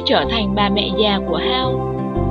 trở thành bà mẹ già của Hao.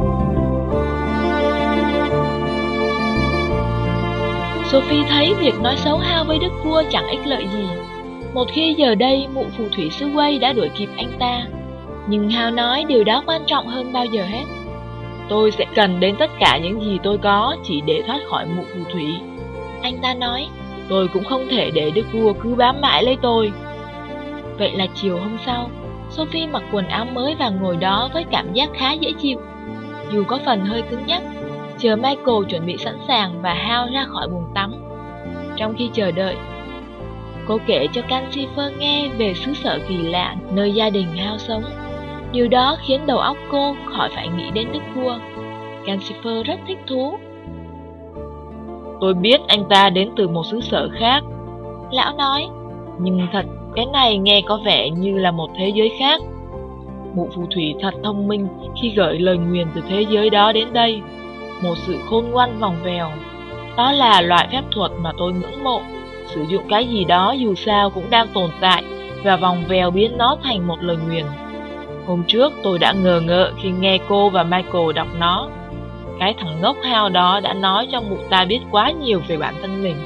Sophie thấy việc nói xấu Hao với đức vua chẳng ích lợi gì, một khi giờ đây mụ phù thủy xứ Wales đã đuổi kịp anh ta. Nhưng Hao nói điều đó quan trọng hơn bao giờ hết. Tôi sẽ cần đến tất cả những gì tôi có chỉ để thoát khỏi mụ phù thủy. Anh ta nói, tôi cũng không thể để đức vua cứ bám mãi lấy tôi. Vậy là chiều hôm sau, Sophie mặc quần áo mới và ngồi đó với cảm giác khá dễ chịu, dù có phần hơi cứng nhắc, chờ Michael chuẩn bị sẵn sàng và Hao ra khỏi buồng tắm. Trong khi chờ đợi, cô kể cho Calcifer nghe về xứ sở kỳ lạ nơi gia đình Hao sống. Điều đó khiến đầu óc cô khỏi phải nghĩ đến đức vua. Calcifer rất thích thú. Tôi biết anh ta đến từ một xứ sở khác, lão nói, nhưng thật cái này nghe có vẻ như là một thế giới khác. Mụ phù thủy thật thông minh khi gửi lời nguyền từ thế giới đó đến đây. Một sự khôn ngoan vòng vèo. Đó là loại phép thuật mà tôi ngưỡng mộ. Sử dụng cái gì đó dù sao cũng đang tồn tại và vòng vèo biến nó thành một lời nguyền. Hôm trước tôi đã ngờ ngợ khi nghe cô và Michael đọc nó. Cái thằng ngốc Hao đó đã nói cho mụ ta biết quá nhiều về bản thân mình.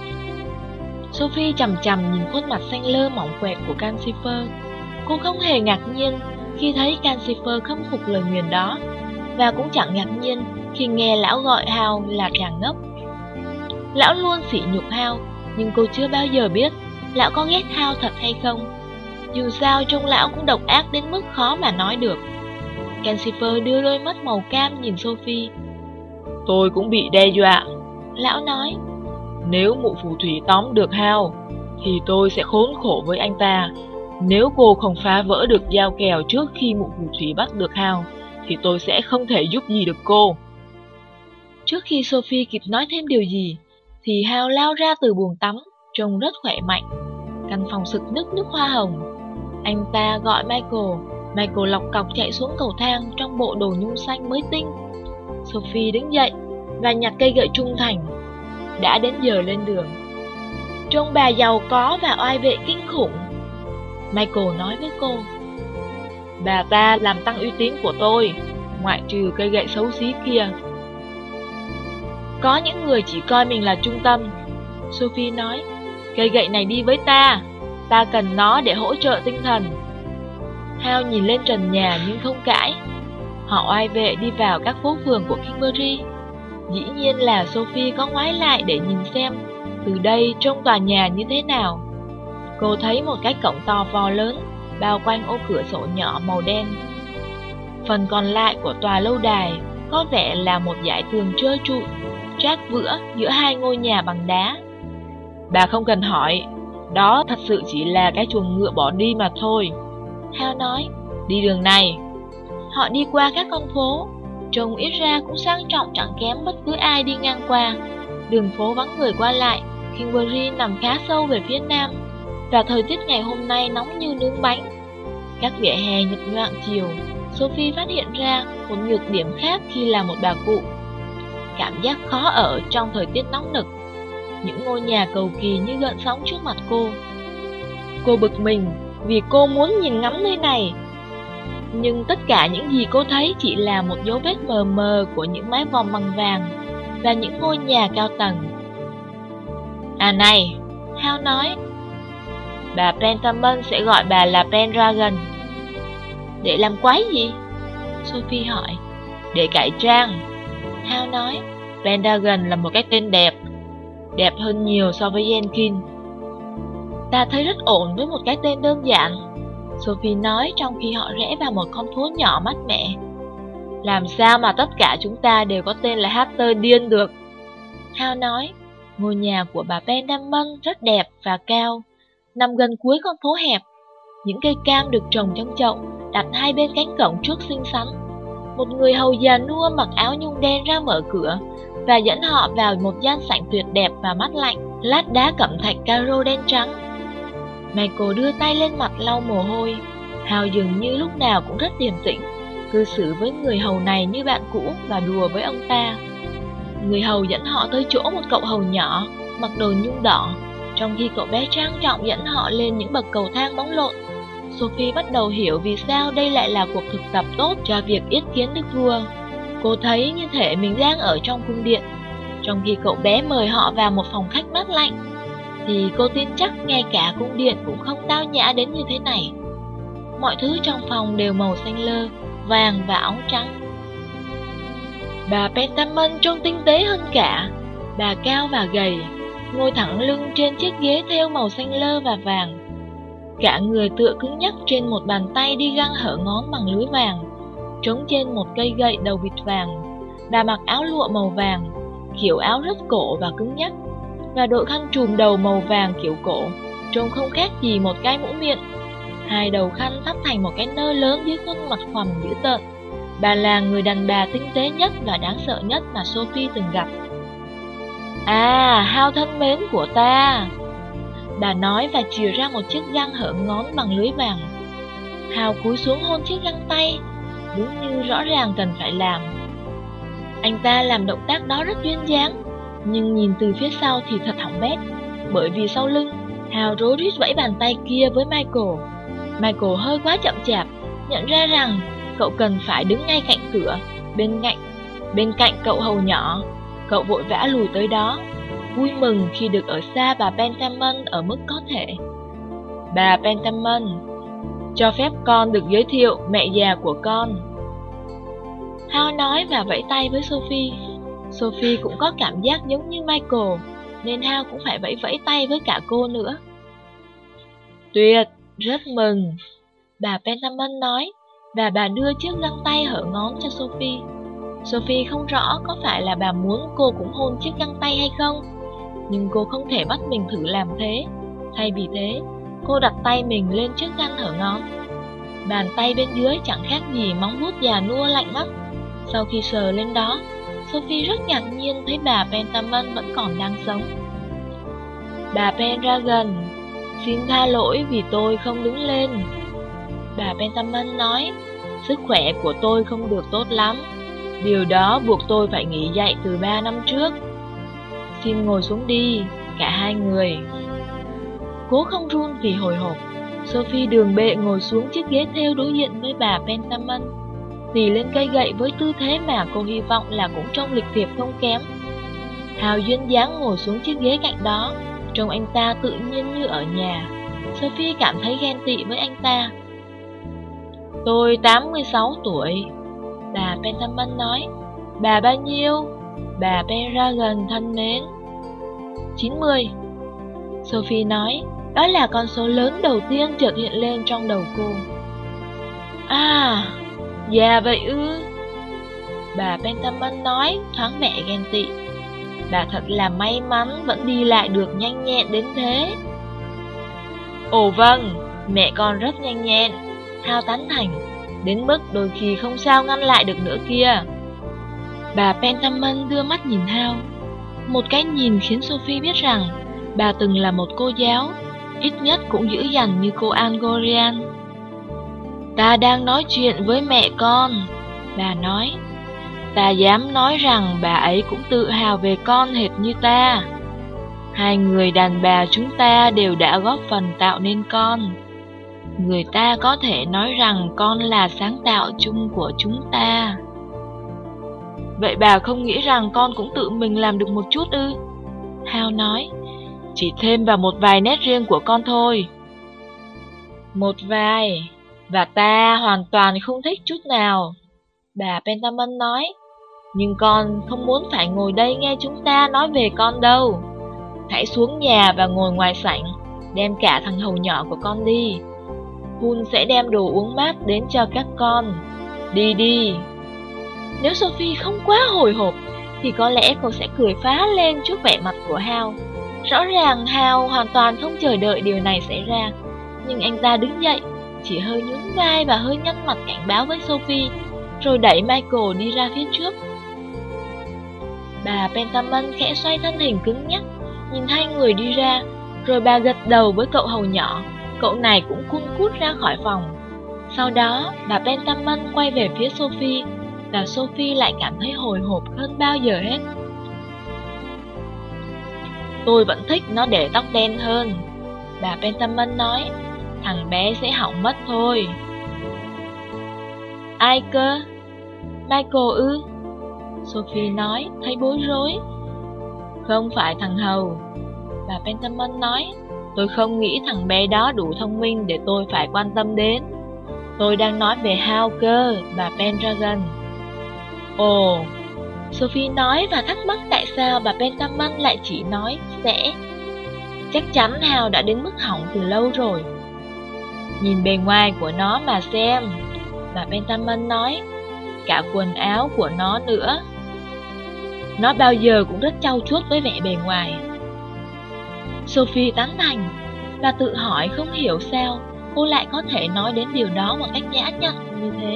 Sophie chằm chằm nhìn khuôn mặt xanh lơ mỏng quẹt của Calcifer. Cô không hề ngạc nhiên khi thấy Calcifer khâm phục lời nguyền đó, và cũng chẳng ngạc nhiên khi nghe lão gọi Hao là chàng ngốc. Lão luôn sỉ nhục Hao, nhưng cô chưa bao giờ biết lão có ghét Hao thật hay không. Dù sao trông lão cũng độc ác đến mức khó mà nói được. Calcifer đưa đôi mắt màu cam nhìn Sophie. Tôi cũng bị đe dọa, lão nói. Nếu mụ phù thủy tóm được Hao, thì tôi sẽ khốn khổ với anh ta. Nếu cô không phá vỡ được giao kèo trước khi mụ phù thủy bắt được Hao, thì tôi sẽ không thể giúp gì được cô. Trước khi Sophie kịp nói thêm điều gì, thì Hao lao ra từ buồng tắm, trông rất khỏe mạnh. Căn phòng sực nức nước hoa hồng. Anh ta gọi Michael. Michael lọc cọc chạy xuống cầu thang trong bộ đồ nhung xanh mới tinh. Sophie đứng dậy và nhặt cây gậy trung thành. Đã đến giờ lên đường. Trông bà giàu có và oai vệ kinh khủng, Michael nói với cô. Bà ta làm tăng uy tín của tôi, ngoại trừ cây gậy xấu xí kia. Có những người chỉ coi mình là trung tâm, Sophie nói. Cây gậy này đi với ta cần nó để hỗ trợ tinh thần. Hao nhìn lên trần nhà nhưng không cãi. Họ oai vệ đi vào các phố phường của Kingbury. Dĩ nhiên là Sophie có ngoái lại để nhìn xem từ đây trông tòa nhà như thế nào. Cô thấy một cái cổng to vò lớn bao quanh ô cửa sổ nhỏ màu đen. Phần còn lại của tòa lâu đài có vẻ là một dải tường trơ trụi, trát vữa giữa hai ngôi nhà bằng đá. Bà không cần hỏi, đó thật sự chỉ là cái chuồng ngựa bỏ đi mà thôi, Hao nói. Đi đường này. Họ đi qua các con phố, trông ít ra cũng sang trọng chẳng kém bất cứ ai đi ngang qua. Đường phố vắng người qua lại. Kingbury nằm khá sâu về phía nam, và thời tiết ngày hôm nay nóng như nướng bánh. Các vỉa hè nhật nhoạng chiều. Sophie phát hiện ra một nhược điểm khác khi là một bà cụ. Cảm giác khó ở trong thời tiết nóng nực. Những ngôi nhà cầu kỳ như gợn sóng trước mặt cô. Cô bực mình vì cô muốn nhìn ngắm nơi này. Nhưng tất cả những gì cô thấy chỉ là một dấu vết mờ mờ của những mái vòm bằng vàng và những ngôi nhà cao tầng. À này, Hao nói. Bà Pentamon sẽ gọi bà là Pendragon. Để làm quái gì? Sophie hỏi. Để cải trang, Hao nói. Pendragon là một cái tên đẹp. Đẹp hơn nhiều so với Jenkins. Ta thấy rất ổn với một cái tên đơn giản, Sophie nói trong khi họ rẽ vào một con phố nhỏ mát mẻ. Làm sao mà tất cả chúng ta đều có tên là Hatter điên được? Hao nói. Ngôi nhà của bà Pendragon rất đẹp và cao, nằm gần cuối con phố hẹp. Những cây cam được trồng trong chậu, đặt hai bên cánh cổng trước xinh xắn. Một người hầu già nua mặc áo nhung đen ra mở cửa và dẫn họ vào một gian sảnh tuyệt đẹp và mát lạnh, lát đá cẩm thạch caro đen trắng. Michael đưa tay lên mặt lau mồ hôi. Hao dường như lúc nào cũng rất điềm tĩnh, cư xử với người hầu này như bạn cũ và đùa với ông ta. Người hầu dẫn họ tới chỗ một cậu hầu nhỏ, mặc đồ nhung đỏ, trong khi cậu bé trang trọng dẫn họ lên những bậc cầu thang bóng lộn. Sophie bắt đầu hiểu vì sao đây lại là cuộc thực tập tốt cho việc yết kiến đức vua. Cô thấy như thể mình đang ở trong cung điện. Trong khi cậu bé mời họ vào một phòng khách mát lạnh, thì cô tin chắc ngay cả cung điện cũng không tao nhã đến như thế này. Mọi thứ trong phòng đều màu xanh lơ, vàng và óng trắng. Bà Pentamon trông tinh tế hơn cả. Bà cao và gầy, ngồi thẳng lưng trên chiếc ghế thêu màu xanh lơ và vàng. Cả người tựa cứng nhắc trên một bàn tay đi găng hở ngón bằng lưới vàng, trống trên một cây gậy đầu vịt vàng. Bà mặc áo lụa màu vàng, kiểu áo rất cổ và cứng nhắc, và đội khăn trùm đầu màu vàng kiểu cổ, trông không khác gì một cái mũ miệng. Hai đầu khăn thắt thành một cái nơ lớn dưới khuôn mặt khoằm dữ tợn. Bà là người đàn bà tinh tế nhất và đáng sợ nhất mà Sophie từng gặp. À, Hao thân mến của ta, bà nói và chìa ra một chiếc găng hở ngón bằng lưới vàng. Hao cúi xuống hôn chiếc găng tay, đúng như rõ ràng cần phải làm. Anh ta làm động tác đó rất duyên dáng, nhưng nhìn từ phía sau thì thật hỏng bét, bởi vì sau lưng, Hao rối rít vẫy bàn tay kia với Michael. Michael hơi quá chậm chạp, nhận ra rằng cậu cần phải đứng ngay cạnh cửa, bên cạnh cậu hầu nhỏ. Cậu vội vã lùi tới đó, vui mừng khi được ở xa bà Pentamon ở mức có thể. Bà Pentamon, cho phép con được giới thiệu mẹ già của con. Hao nói và vẫy tay với Sophie. Sophie cũng có cảm giác giống như Michael, nên Hao cũng phải vẫy tay với cả cô nữa. Tuyệt, rất mừng, bà Pentamon nói, và bà đưa chiếc găng tay hở ngón cho Sophie. Sophie không rõ có phải là bà muốn cô cũng hôn chiếc găng tay hay không, nhưng cô không thể bắt mình thử làm thế. Thay vì thế, cô đặt tay mình lên chiếc găng hở ngón. Bàn tay bên dưới chẳng khác gì móng vuốt già nua lạnh ngắt. Sau khi sờ lên đó, Sophie rất ngạc nhiên thấy bà Pentamon vẫn còn đang sống. Bà Pendragon, xin tha lỗi vì tôi không đứng lên. Bà Pentamon nói, sức khỏe của tôi không được tốt lắm. Điều đó buộc tôi phải nghỉ dạy từ 3 năm trước. Xin ngồi xuống đi, cả hai người. Cố không run vì hồi hộp, Sophie đường bệ ngồi xuống chiếc ghế thêu đối diện với bà Pentamon, tì lên cây gậy với tư thế mà cô hy vọng là cũng trông lịch thiệp không kém. Hao duyên dáng ngồi xuống chiếc ghế cạnh đó, trông anh ta tự nhiên như ở nhà. Sophie cảm thấy ghen tị với anh ta. Tôi 86 tuổi, bà Pentamon nói. Bà bao nhiêu? Bà Pendragon thân mến. 90. Sophie nói, đó là con số lớn đầu tiên chợt hiện lên trong đầu cô. À, già vậy ư? Bà Pentamon nói, thoáng vẻ ghen tị. Bà thật là may mắn vẫn đi lại được nhanh nhẹn đến thế. Ồ vâng, mẹ con rất nhanh nhẹn, Hao tán thành, đến mức đôi khi không sao ngăn lại được nữa kia. Bà Pentamon đưa mắt nhìn Hao. Một cái nhìn khiến Sophie biết rằng bà từng là một cô giáo, ít nhất cũng dữ dằn như cô Angorian. Ta đang nói chuyện với mẹ con, bà nói. Ta dám nói rằng bà ấy cũng tự hào về con hệt như ta. Hai người đàn bà chúng ta đều đã góp phần tạo nên con. Người ta có thể nói rằng con là sáng tạo chung của chúng ta. Vậy bà không nghĩ rằng con cũng tự mình làm được một chút ư? Hao nói, chỉ thêm vào một vài nét riêng của con thôi. Một vài, và ta hoàn toàn không thích chút nào, bà Pentamon nói. Nhưng con không muốn phải ngồi đây nghe chúng ta nói về con đâu. Hãy xuống nhà và ngồi ngoài sảnh, đem cả thằng hầu nhỏ của con đi. Hun sẽ đem đồ uống mát đến cho các con. Đi đi. Nếu Sophie không quá hồi hộp, thì có lẽ cô sẽ cười phá lên trước vẻ mặt của Hao. Rõ ràng Hao hoàn toàn không chờ đợi điều này xảy ra. Nhưng anh ta đứng dậy, chỉ hơi nhún vai và hơi nhăn mặt cảnh báo với Sophie, rồi đẩy Michael đi ra phía trước. Bà Pentamon khẽ xoay thân hình cứng nhắc, nhìn hai người đi ra, rồi bà gật đầu với cậu hầu nhỏ. Cậu này cũng cun cút ra khỏi phòng. Sau đó, bà Pentamon quay về phía Sophie, và Sophie lại cảm thấy hồi hộp hơn bao giờ hết. Tôi vẫn thích nó để tóc đen hơn, bà Pentamon nói. thằng bé sẽ hỏng mất thôi. Ai cơ? Michael ư? Sophie nói, thấy bối rối. Không phải thằng Hầu. Bà Pentament nói, tôi không nghĩ thằng bé đó đủ thông minh để tôi phải quan tâm đến. Tôi đang nói về Hal cơ, bà Pendragon. Ồ, Sophie nói và thắc mắc tại sao bà Pentament lại chỉ nói sẽ. Chắc chắn Hal đã đến mức hỏng từ lâu rồi. Nhìn bề ngoài của nó mà xem, bà Pentament nói, cả quần áo của nó nữa. Nó bao giờ cũng rất trau chuốt với vẻ bề ngoài. Sophie tán thành, và tự hỏi không hiểu sao cô lại có thể nói đến điều đó một cách nhã nhặn như thế.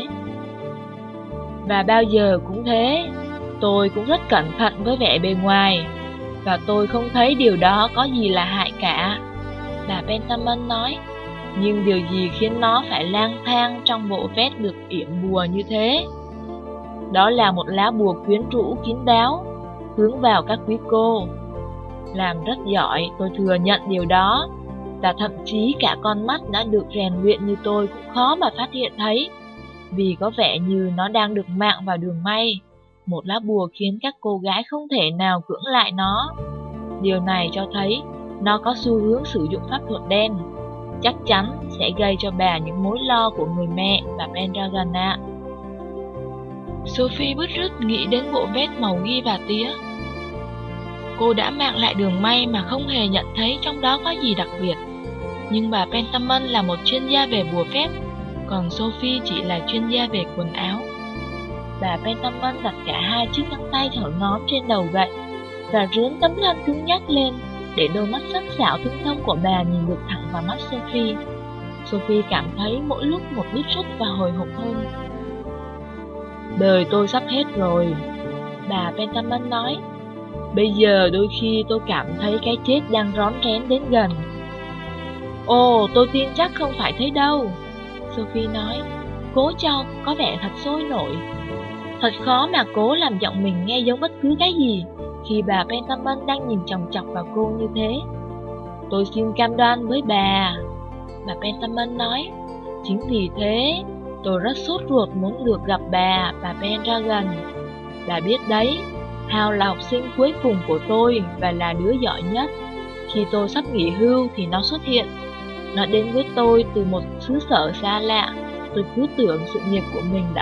Và bao giờ cũng thế, tôi cũng rất cẩn thận với vẻ bề ngoài, và tôi không thấy điều đó có gì là hại cả, bà Pentament nói. Nhưng điều gì khiến nó phải lang thang trong bộ vest được yểm bùa như thế? Đó là một lá bùa quyến rũ kín đáo, hướng vào các quý cô. Làm rất giỏi, tôi thừa nhận điều đó. Và thậm chí cả con mắt đã được rèn luyện như tôi cũng khó mà phát hiện thấy, vì có vẻ như nó đang được mạng vào đường may. Một lá bùa khiến các cô gái không thể nào cưỡng lại nó. Điều này cho thấy nó có xu hướng sử dụng pháp thuật đen. Chắc chắn sẽ gây cho bà những mối lo của người mẹ, bà Pendragon ạ. Sophie bứt rứt nghĩ đến bộ vest màu ghi và tía. Cô đã mạng lại đường may mà không hề nhận thấy trong đó có gì đặc biệt. Nhưng bà Pentament là một chuyên gia về bùa phép, còn Sophie chỉ là chuyên gia về quần áo. Bà Pentament đặt cả hai chiếc găng tay thở ngóm trên đầu gậy và rướn tấm lưng cứng nhắc lên để đôi mắt sắc sảo tinh thông của bà nhìn được thẳng vào mắt Sophie. Sophie cảm thấy mỗi lúc một bứt rứt và hồi hộp hơn. Đời tôi sắp hết rồi, bà Pentament nói. Bây giờ đôi khi tôi cảm thấy cái chết đang rón rén đến gần. Ồ, tôi tin chắc không phải thế đâu, Sophie nói, cố cho có vẻ thật sôi nổi. Thật khó mà cố làm giọng mình nghe giống bất cứ cái gì khi bà Pentament đang nhìn chòng chọc vào cô như thế. Tôi xin cam đoan với bà Pentament nói. Chính vì thế, tôi rất sốt ruột muốn được gặp bà Pendragon. Bà biết đấy, Hal là học sinh cuối cùng của tôi và là đứa giỏi nhất. Khi tôi sắp nghỉ hưu thì nó xuất hiện. Nó đến với tôi từ một xứ sở xa lạ. Tôi cứ tưởng sự nghiệp của mình đã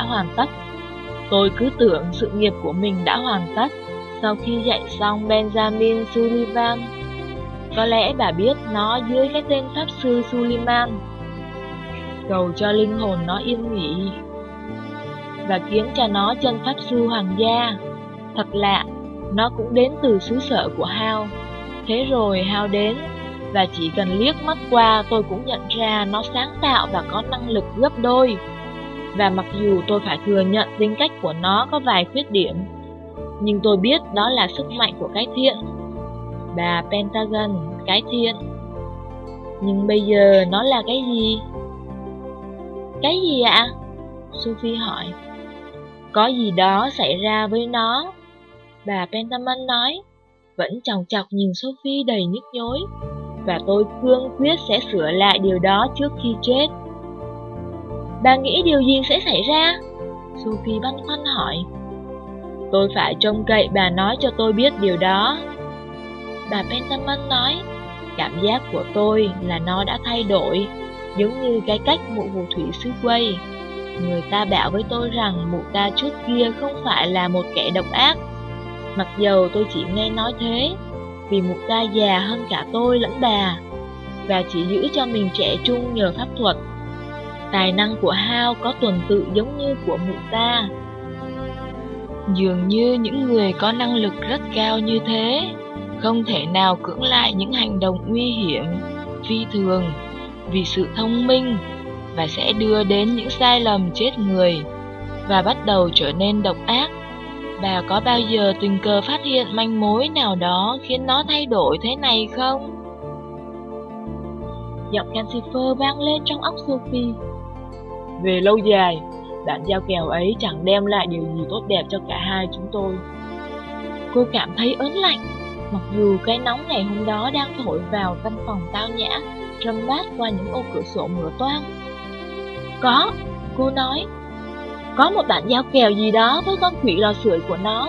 hoàn tất. Sau khi dạy xong Benjamin Sullivan. Có lẽ bà biết nó dưới cái tên Pháp sư Suleiman. Cầu cho linh hồn nó yên nghỉ và khiến cho nó chân Pháp sư hoàng gia. Thật lạ, nó cũng đến từ xứ sở của Hal. Thế rồi Hal đến, và chỉ cần liếc mắt qua tôi cũng nhận ra nó sáng tạo và có năng lực gấp đôi. Và mặc dù tôi phải thừa nhận tính cách của nó có vài khuyết điểm, nhưng tôi biết đó là sức mạnh của cái thiện. Bà Pentagon, cái thiện. Nhưng bây giờ nó là cái gì? Cái gì ạ? Sophie hỏi. Có gì đó xảy ra với nó, bà Pentament nói, vẫn chòng chọc nhìn Sophie đầy nhức nhối. Và tôi cương quyết sẽ sửa lại điều đó trước khi chết. Bà nghĩ điều gì sẽ xảy ra? Sophie băn khoăn hỏi. Tôi phải trông cậy bà nói cho tôi biết điều đó, bà Pentament nói. Cảm giác của tôi là nó đã thay đổi, giống như cái cách mụ phù thủy xứ Quây. Người ta bảo với tôi rằng mụ ta trước kia không phải là một kẻ độc ác. Mặc dầu tôi chỉ nghe nói thế, vì mụ ta già hơn cả tôi lẫn bà, và chỉ giữ cho mình trẻ trung nhờ pháp thuật. Tài năng của Hal có tuần tự giống như của mụ ta. Dường như những người có năng lực rất cao như thế không thể nào cưỡng lại những hành động nguy hiểm, phi thường vì sự thông minh, và sẽ đưa đến những sai lầm chết người và bắt đầu trở nên độc ác. Bà có bao giờ tình cờ phát hiện manh mối nào đó khiến nó thay đổi thế này không? Giọng Calcifer vang lên trong óc Sophie. Về lâu dài, bản giao kèo ấy chẳng đem lại điều gì tốt đẹp cho cả hai chúng tôi. Cô cảm thấy ớn lạnh. Mặc dù cái nóng ngày hôm đó đang thổi vào căn phòng tao nhã, râm mát qua những ô cửa sổ mở toang. Có, cô nói, có một đoạn giao kèo gì đó với con quỷ lò sưởi của nó.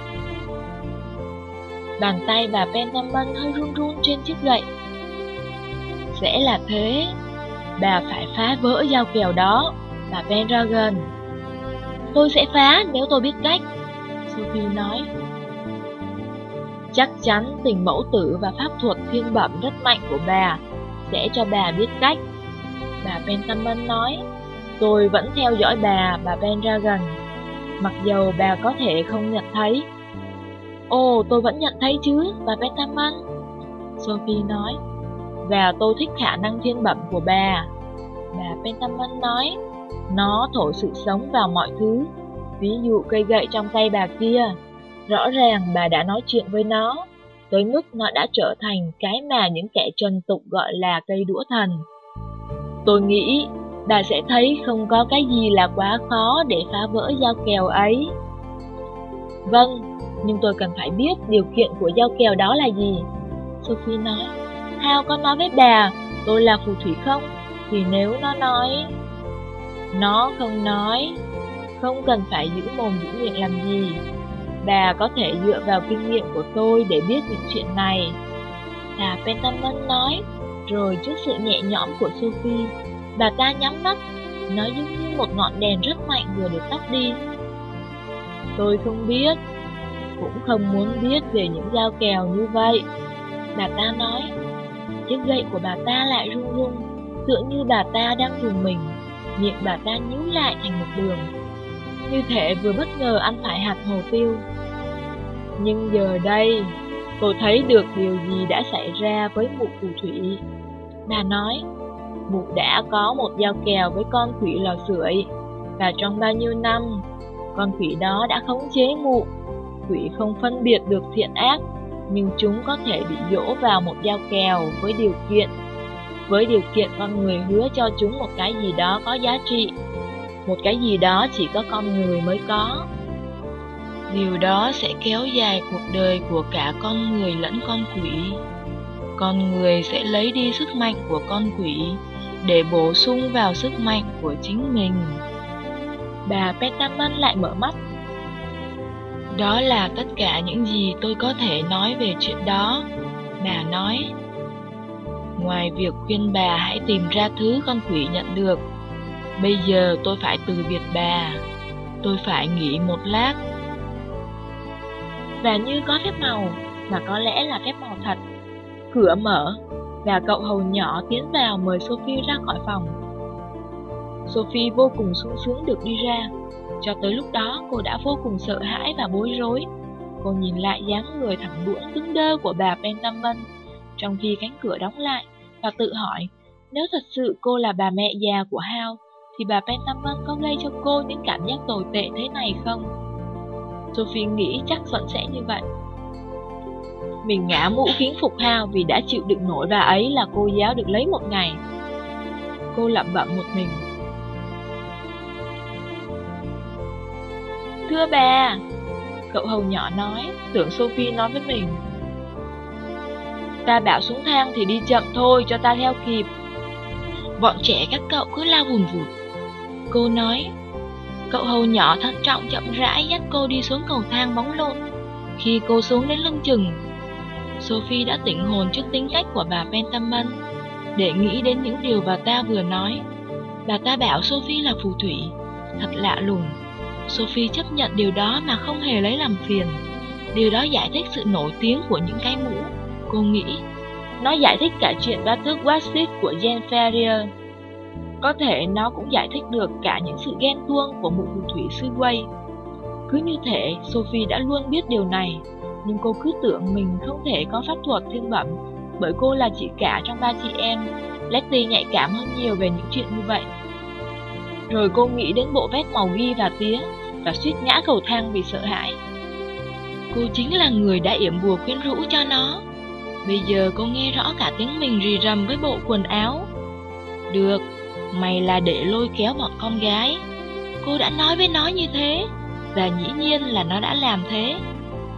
Bàn tay bà Pentament hơi run run trên chiếc gậy. Sẽ là thế, bà phải phá vỡ giao kèo đó, bà Pendragon. Tôi sẽ phá nếu tôi biết cách, Sophie nói. Chắc chắn tình mẫu tử và pháp thuật thiên bẩm rất mạnh của bà sẽ cho bà biết cách, bà Pentament nói. Tôi vẫn theo dõi bà Pendragon, mặc dầu bà có thể không nhận thấy. Ồ, tôi vẫn nhận thấy chứ, bà Pentament, Sophie nói. Và tôi thích khả năng thiên bẩm của bà Pentament nói. Nó thổi sự sống vào mọi thứ, ví dụ cây gậy trong tay bà kia. Rõ ràng bà đã nói chuyện với nó, tới mức nó đã trở thành cái mà những kẻ trần tục gọi là cây đũa thần. Tôi nghĩ bà sẽ thấy không có cái gì là quá khó để phá vỡ giao kèo ấy. Vâng, nhưng tôi cần phải biết điều kiện của giao kèo đó là gì, Sophie nói. Hal có nói với bà tôi là phù thủy không? Thì nếu nó nói... Nó không nói, không cần phải giữ mồm giữ miệng làm gì. Bà có thể dựa vào kinh nghiệm của tôi để biết những chuyện này, bà Pentament nói. Rồi trước sự nhẹ nhõm của Sophie, bà ta nhắm mắt, nó giống như một ngọn đèn rất mạnh vừa được tắt đi. Tôi không biết, cũng không muốn biết về những giao kèo như vậy, bà ta nói. Chiếc gậy của bà ta lại rung rung, tựa như bà ta đang rùng mình. Miệng bà ta nhíu lại thành một đường, như thể vừa bất ngờ ăn phải hạt hồ tiêu. Nhưng giờ đây, tôi thấy được điều gì đã xảy ra với mụ phù thủy, bà nói. Mụ đã có một giao kèo với con quỷ lò sưởi, và trong bao nhiêu năm, con quỷ đó đã khống chế mụ. Quỷ không phân biệt được thiện ác, nhưng chúng có thể bị dỗ vào một giao kèo với điều kiện con người hứa cho chúng một cái gì đó có giá trị, một cái gì đó chỉ có con người mới có. Điều đó sẽ kéo dài cuộc đời của cả con người lẫn con quỷ. Con người sẽ lấy đi sức mạnh của con quỷ để bổ sung vào sức mạnh của chính mình. Bà Pentament lại mở mắt. Đó là tất cả những gì tôi có thể nói về chuyện đó, bà nói. Ngoài việc khuyên bà hãy tìm ra thứ con quỷ nhận được, bây giờ tôi phải từ biệt bà. Tôi phải nghỉ một lát. Và như có phép màu, mà có lẽ là phép màu thật, cửa mở, và cậu hầu nhỏ tiến vào mời Sophie ra khỏi phòng. Sophie vô cùng sung sướng được đi ra. Cho tới lúc đó cô đã vô cùng sợ hãi và bối rối. Cô nhìn lại dáng người thẳng đuỗng cứng đơ của bà Pentament trong khi cánh cửa đóng lại, và tự hỏi, nếu thật sự cô là bà mẹ già của Hal, thì bà Pentament có gây cho cô những cảm giác tồi tệ thế này không? Sophie nghĩ chắc vẫn sẽ như vậy. Mình ngã mũ kính phục Hal vì đã chịu đựng nổi bà ấy là cô giáo được lấy một ngày. Cô lẩm bẩm một mình. Thưa bà, cậu hầu nhỏ nói, tưởng Sophie nói với mình. Ta bảo xuống thang thì đi chậm thôi cho ta theo kịp. Bọn trẻ các cậu cứ lao vùn vụt, cô nói. Cậu hầu nhỏ thận trọng chậm rãi dắt cô đi xuống cầu thang bóng lộn. Khi cô xuống đến lưng chừng, Sophie đã tỉnh hồn trước tính cách của bà Pentament, để nghĩ đến những điều bà ta vừa nói. Bà ta bảo Sophie là phù thủy, thật lạ lùng. Sophie chấp nhận điều đó mà không hề lấy làm phiền. Điều đó giải thích sự nổi tiếng của những cái mũ, cô nghĩ. Nó giải thích cả chuyện ba thước Watsit của Jane Ferrier. Có thể nó cũng giải thích được cả những sự ghen tuông của mụ phù thủy xứ Way. Cứ như thể Sophie đã luôn biết điều này, nhưng cô cứ tưởng mình không thể có pháp thuật thiên bẩm, bởi cô là chị cả trong ba chị em. Letty nhạy cảm hơn nhiều về những chuyện như vậy. Rồi cô nghĩ đến bộ vest màu ghi và tía, và suýt ngã cầu thang vì sợ hãi. Cô chính là người đã yểm bùa quyến rũ cho nó. Bây giờ cô nghe rõ cả tiếng mình rì rầm với bộ quần áo. Được, mày là để lôi kéo bọn con gái. Cô đã nói với nó như thế, và dĩ nhiên là nó đã làm thế.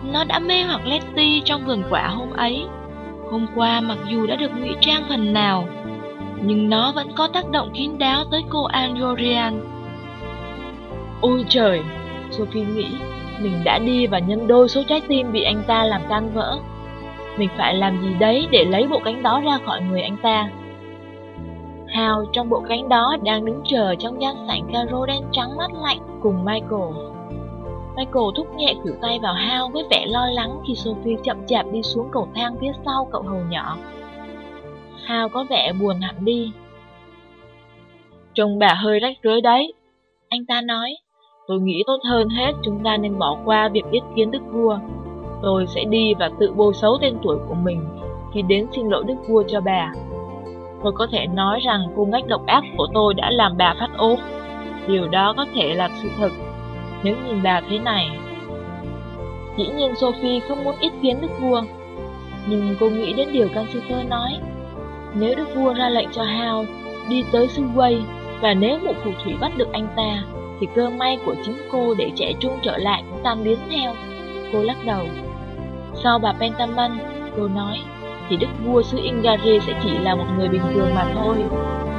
Nó đã mê hoặc Letty trong vườn quả hôm ấy. Hôm qua mặc dù đã được ngụy trang phần nào, nhưng nó vẫn có tác động kín đáo tới cô Andorian. Ôi trời, Sophie nghĩ, mình đã đi và nhân đôi số trái tim bị anh ta làm tan vỡ. Mình phải làm gì đấy để lấy bộ cánh đó ra khỏi người anh ta. Hal trong bộ cánh đó đang đứng chờ trong gian sảnh caro đen trắng mát lạnh cùng Michael. Michael thúc nhẹ khuỷu tay vào Hal với vẻ lo lắng khi Sophie chậm chạp đi xuống cầu thang phía sau cậu hầu nhỏ. Hal có vẻ buồn hẳn đi. Trông bà hơi rách rưới đấy, anh ta nói. Tôi nghĩ tốt hơn hết chúng ta nên bỏ qua việc yết kiến đức vua. Tôi sẽ đi và tự bôi xấu tên tuổi của mình khi đến xin lỗi đức vua cho bà. Tôi có thể nói rằng cô ngách độc ác của tôi đã làm bà phát ốm. Điều đó có thể là sự thật nếu nhìn bà thế này. Dĩ nhiên Sophie không muốn yết kiến đức vua, nhưng cô nghĩ đến điều Cassifer nói. Nếu đức vua ra lệnh cho Hal đi tới xứ Way, và nếu mụ phù thủy bắt được anh ta, thì cơ may của chính cô để trẻ trung trở lại cũng tan biến theo. Cô lắc đầu. Sau bà Pentaman, cô nói, thì đức vua xứ Ingari sẽ chỉ là một người bình thường mà thôi.